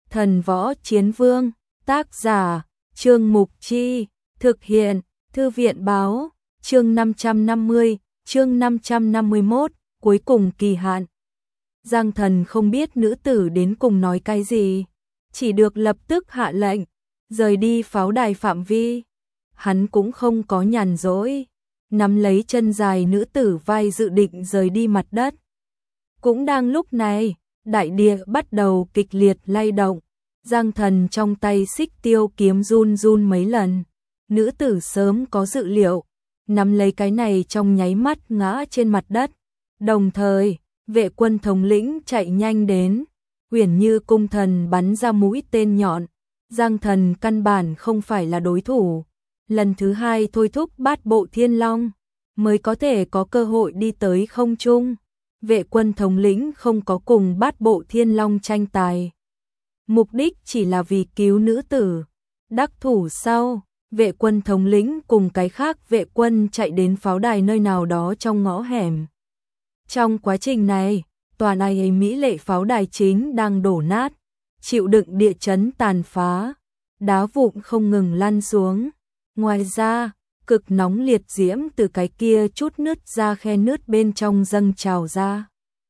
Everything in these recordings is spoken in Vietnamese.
Thần võ chiến vương, tác giả, Trương Mục Chi, thực hiện, Thư viện báo, chương 550, chương 551, cuối cùng kỳ hạn. Giang Thần không biết nữ tử đến cùng nói cái gì, chỉ được lập tức hạ lệnh, rời đi pháo đài phạm vi. Hắn cũng không có nhàn rỗi, nắm lấy chân dài nữ tử vai dự định rời đi mặt đất. Cũng đang lúc này, đại địa bắt đầu kịch liệt lay động, Giang Thần trong tay xích tiêu kiếm run run mấy lần. Nữ tử sớm có dự liệu, nắm lấy cái này trong nháy mắt ngã trên mặt đất. Đồng thời, vệ quân thống lĩnh chạy nhanh đến, Uyển Như cung thần bắn ra mũi tên nhọn. Giang Thần căn bản không phải là đối thủ. Lần thứ hai thôi thúc Bát Bộ Thiên Long, mới có thể có cơ hội đi tới không trung. Vệ quân thống lĩnh không có cùng Bát Bộ Thiên Long tranh tài. Mục đích chỉ là vì cứu nữ tử. Đắc thủ sau, vệ quân thống lĩnh cùng cái khác vệ quân chạy đến pháo đài nơi nào đó trong ngõ hẻm. Trong quá trình này, tòa này mỹ lệ pháo đài chính đang đổ nát, chịu đựng địa chấn tàn phá, đá vụn không ngừng lăn xuống. Ngoài ra, cực nóng liệt diễm từ cái kia chút nứt ra khe nứt bên trong dâng trào ra,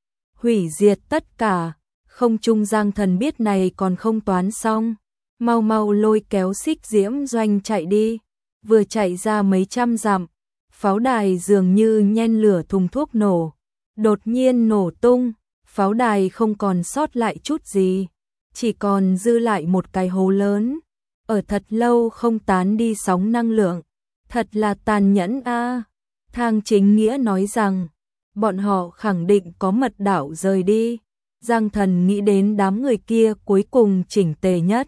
hủy diệt tất cả. Không trung Giang Thần biết này còn không toán xong, mau mau lôi kéo xích diễm doanh chạy đi. Vừa chạy ra mấy trăm dặm, pháo đài dường như nhen lửa thùng thuốc nổ, đột nhiên nổ tung, pháo đài không còn sót lại chút gì, chỉ còn dư lại một cái hố lớn, ở thật lâu không tán đi sóng năng lượng. Thật là tàn nhẫn a. Thang Chính Nghĩa nói rằng, bọn họ khẳng định có mật đảo rời đi. Giang Thần nghĩ đến đám người kia cuối cùng chỉnh tề nhất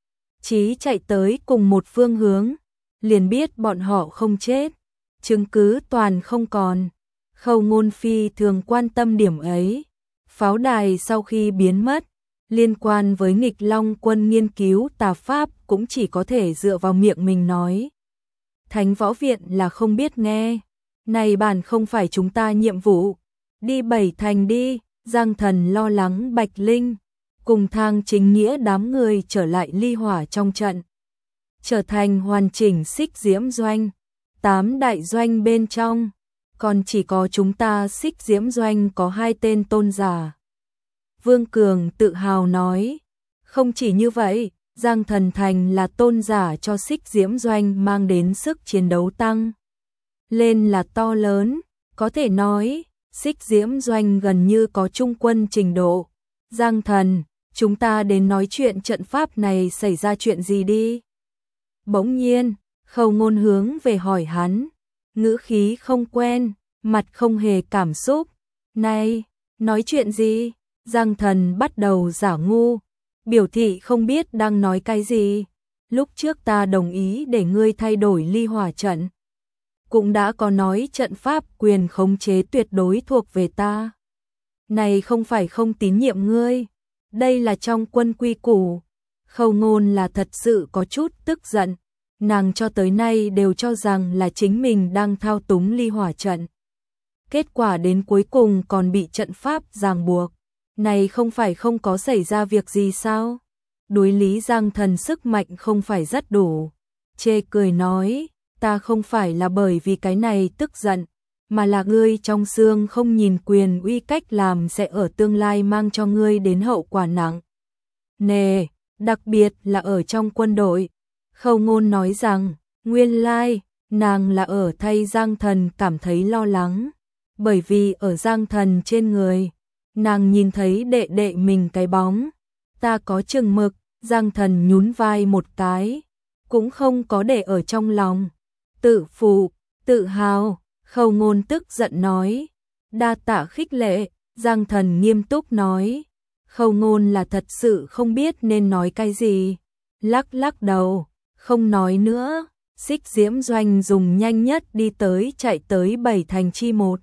chí chạy tới cùng một phương hướng, liền biết bọn họ không chết, chứng cứ toàn không còn. Khâu Ngôn Phi thường quan tâm điểm ấy. Pháo đài sau khi biến mất, liên quan với Nghịch Long quân nghiên cứu tà pháp cũng chỉ có thể dựa vào miệng mình nói. Thánh võ viện là không biết nghe, này bản không phải chúng ta nhiệm vụ, đi Bảy Thành đi. Giang Thần lo lắng Bạch Linh cùng Thang Chính Nghĩa đám người trở lại ly hỏa trong trận, trở thành hoàn chỉnh xích diễm doanh. 8 đại doanh bên trong, còn chỉ có chúng ta xích diễm doanh có 2 tên tôn giả. Vương Cường tự hào nói, không chỉ như vậy, Giang Thần thành là tôn giả cho xích diễm doanh mang đến sức chiến đấu tăng lên là to lớn, có thể nói xích diễm doanh gần như có trung quân trình độ. Giang Thần, chúng ta đến nói chuyện trận pháp này xảy ra chuyện gì đi. Bỗng nhiên, Khâu Ngôn hướng về hỏi hắn, ngữ khí không quen, mặt không hề cảm xúc. Này, nói chuyện gì? Giang Thần bắt đầu giả ngu, biểu thị không biết đang nói cái gì. Lúc trước ta đồng ý để ngươi thay đổi ly hỏa trận, cũng đã có nói trận pháp quyền khống chế tuyệt đối thuộc về ta. Này không phải không tín nhiệm ngươi, đây là trong quân quy củ. Khâu Ngôn là thật sự có chút tức giận, nàng cho tới nay đều cho rằng là chính mình đang thao túng ly hỏa trận. Kết quả đến cuối cùng còn bị trận pháp ràng buộc, này không phải không có xảy ra việc gì sao? Đối lý Giang Thần sức mạnh không phải rất đủ, chê cười nói, ta không phải là bởi vì cái này tức giận, mà là ngươi trong xương không nhìn quyền uy cách làm sẽ ở tương lai mang cho ngươi đến hậu quả nặng nề, đặc biệt là ở trong quân đội. Khâu Ngôn nói rằng, nguyên lai, nàng là ở thay Giang Thần cảm thấy lo lắng, bởi vì ở Giang Thần trên người, nàng nhìn thấy đệ đệ mình cái bóng. Ta có chừng mực. Giang Thần nhún vai một cái, cũng không có để ở trong lòng. Tự phụ, tự hào. Khâu Ngôn tức giận nói, đa tạ khích lệ. Giang Thần nghiêm túc nói, Khâu Ngôn là thật sự không biết nên nói cái gì, lắc lắc đầu, không nói nữa. Xích diễm doanh dùng nhanh nhất đi tới chạy tới Bảy Thành chi một.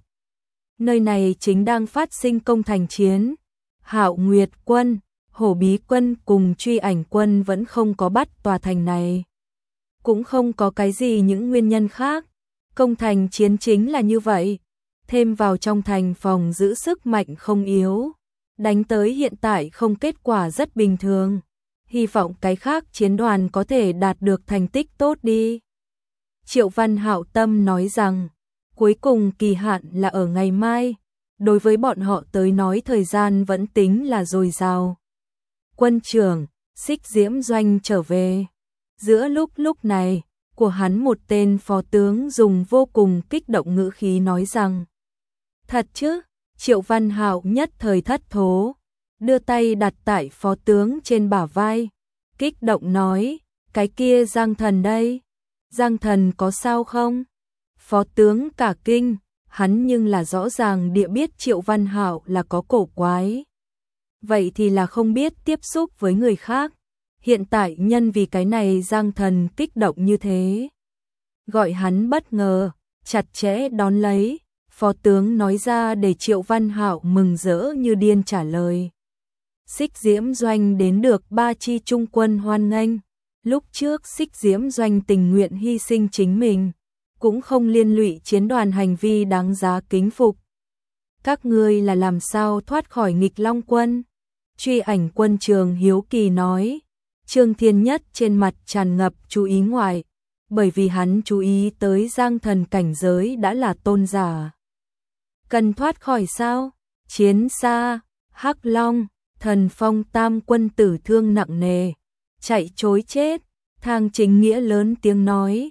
Nơi này chính đang phát sinh công thành chiến. Hạo Nguyệt quân, Hổ Bí quân cùng Truy Ảnh quân vẫn không có bắt tòa thành này. Cũng không có cái gì những nguyên nhân khác. Công thành chiến chính là như vậy. Thêm vào trong thành phòng giữ sức mạnh không yếu. Đánh tới hiện tại không kết quả rất bình thường. hy vọng cái khác chiến đoàn có thể đạt được thành tích tốt đi. Triệu Văn Hạo tâm nói rằng, cuối cùng kỳ hạn là ở ngày mai, đối với bọn họ tới nói thời gian vẫn tính là dồi dào. Quân trưởng, Xích Diễm Doanh trở về. Giữa lúc này, của hắn một tên phó tướng dùng vô cùng kích động ngữ khí nói rằng, thật chứ? Triệu Văn Hạo nhất thời thất thố, đưa tay đặt tại phó tướng trên bả vai, kích động nói, cái kia Giang Thần đây, Giang Thần có sao không? Phó tướng cả kinh, hắn nhưng là rõ ràng địa biết Triệu Văn Hạo là có cổ quái. Vậy thì là không biết tiếp xúc với người khác, hiện tại nhân vì cái này Giang Thần kích động như thế. Gọi hắn bất ngờ, chặt chẽ đón lấy, phó tướng nói ra để Triệu Văn Hạo mừng rỡ như điên trả lời. Xích Diễm Doanh đến được 3 chi trung quân hoan nghênh, lúc trước Xích Diễm Doanh tình nguyện hy sinh chính mình, cũng không liên lụy chiến đoàn hành vi đáng giá kính phục. Các ngươi là làm sao thoát khỏi nghịch long quân? Truy Ảnh Quân Trường hiếu kỳ nói. Trương Thiên Nhất trên mặt tràn ngập chú ý ngoài, bởi vì hắn chú ý tới Giang Thần cảnh giới đã là tôn giả. Cần thoát khỏi sao? Chiến xa, Hắc Long, Thần Phong Tam quân tử thương nặng nề, chạy trối chết. Thang Chính Nghĩa lớn tiếng nói,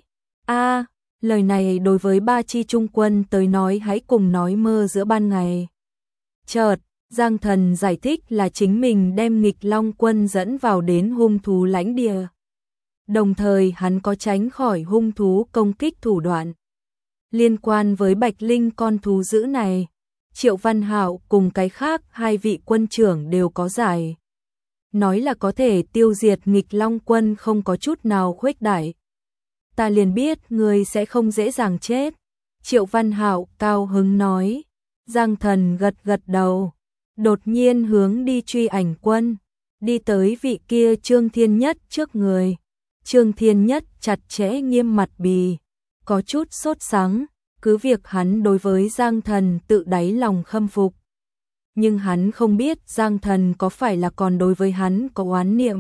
lời này đối với 3 chi trung quân tới nói hãy cùng nói mơ giữa ban ngày. Chợt, Giang Thần giải thích là chính mình đem nghịch long quân dẫn vào đến hung thú lãnh địa. Đồng thời hắn có tránh khỏi hung thú công kích thủ đoạn. Liên quan với Bạch Linh con thú dữ này, Triệu Văn Hạo cùng cái khác 2 vị quân trưởng đều có giải. Nói là có thể tiêu diệt nghịch long quân không có chút nào khuếch đại. Ta liền biết người sẽ không dễ dàng chết. Triệu Văn Hạo cao hứng nói. Giang Thần gật gật đầu, đột nhiên hướng đi Truy Ảnh Quân, đi tới vị kia Trương Thiên Nhất trước người. Trương Thiên Nhất chặt chẽ nghiêm mặt bì, có chút sốt sắng, cứ việc hắn đối với Giang Thần tự đáy lòng khâm phục. Nhưng hắn không biết Giang Thần có phải là còn đối với hắn có oán niệm.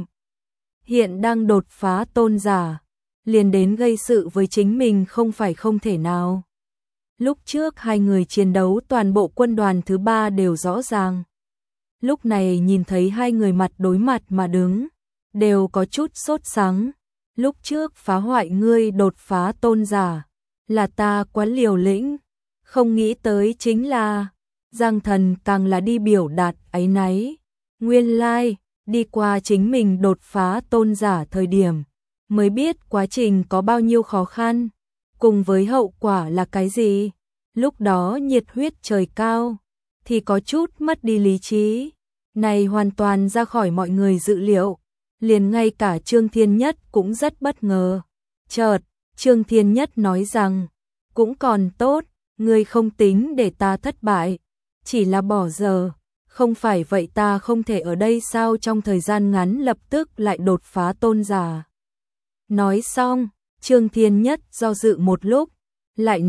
Hiện đang đột phá tôn giả, liền đến gây sự với chính mình không phải không thể nào. Lúc trước 2 người chiến đấu toàn bộ quân đoàn thứ 3 đều rõ ràng. Lúc này nhìn thấy 2 người mặt đối mặt mà đứng, đều có chút sốt sắng. Lúc trước phá hoại ngươi đột phá tôn giả, là ta quá liều lĩnh, không nghĩ tới chính là Giang Thần càng là đi biểu đạt áy náy. Nguyên lai, đi qua chính mình đột phá tôn giả thời điểm, mới biết quá trình có bao nhiêu khó khăn, cùng với hậu quả là cái gì. Lúc đó nhiệt huyết trời cao, thì có chút mất đi lý trí. Này hoàn toàn ra khỏi mọi người dự liệu, liền ngay cả Trương Thiên Nhất cũng rất bất ngờ. Chợt, Trương Thiên Nhất nói rằng, cũng còn tốt, ngươi không tính để ta thất bại, chỉ là bỏ giờ, không phải vậy ta không thể ở đây sao trong thời gian ngắn lập tức lại đột phá tôn giả. Nói xong, Trương Thiên Nhất do dự một lúc, lại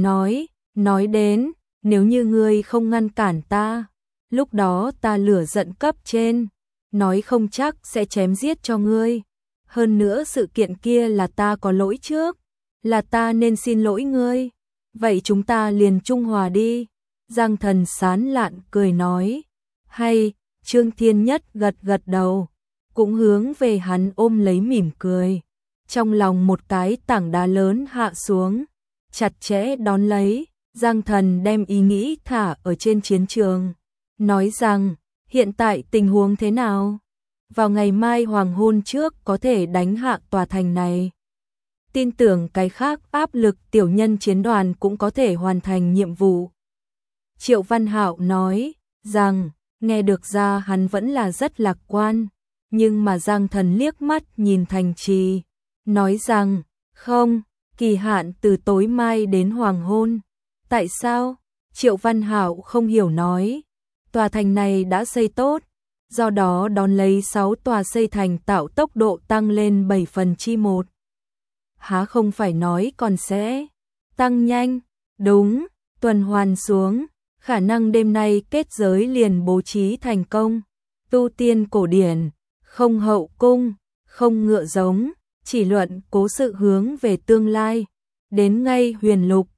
nói đến, nếu như ngươi không ngăn cản ta, lúc đó ta lửa giận cấp trên, nói không chắc sẽ chém giết cho ngươi. Hơn nữa sự kiện kia là ta có lỗi trước, là ta nên xin lỗi ngươi. Vậy chúng ta liền trung hòa đi. Giang Thần sán lạn cười nói. Hay, Trương Thiên Nhất gật gật đầu, cũng hướng về hắn ôm lấy mỉm cười. Trong lòng một cái tảng đá lớn hạ xuống, chặt chẽ đón lấy. Giang Thần đem ý nghĩ thả ở trên chiến trường, nói rằng, hiện tại tình huống thế nào? Vào ngày mai hoàng hôn trước có thể đánh hạ tòa thành này. Tin tưởng cái khác áp lực tiểu nhân chiến đoàn cũng có thể hoàn thành nhiệm vụ. Triệu Văn Hạo nói rằng, nghe được ra hắn vẫn là rất lạc quan, nhưng mà Giang Thần liếc mắt nhìn thành trì, nói rằng, không, kỳ hạn từ tối mai đến hoàng hôn. Tại sao? Triệu Văn Hạo không hiểu nói. Tòa thành này đã xây tốt, do đó đón lấy 6 tòa xây thành tạo tốc độ tăng lên 7/1. Há không phải nói còn sẽ tăng nhanh? Đúng, tuần hoàn xuống, khả năng đêm nay kết giới liền bố trí thành công. Tu tiên cổ điển, không hậu cung, không ngựa giống, chỉ luận cố sự hướng về tương lai. Đến ngay huyền lục,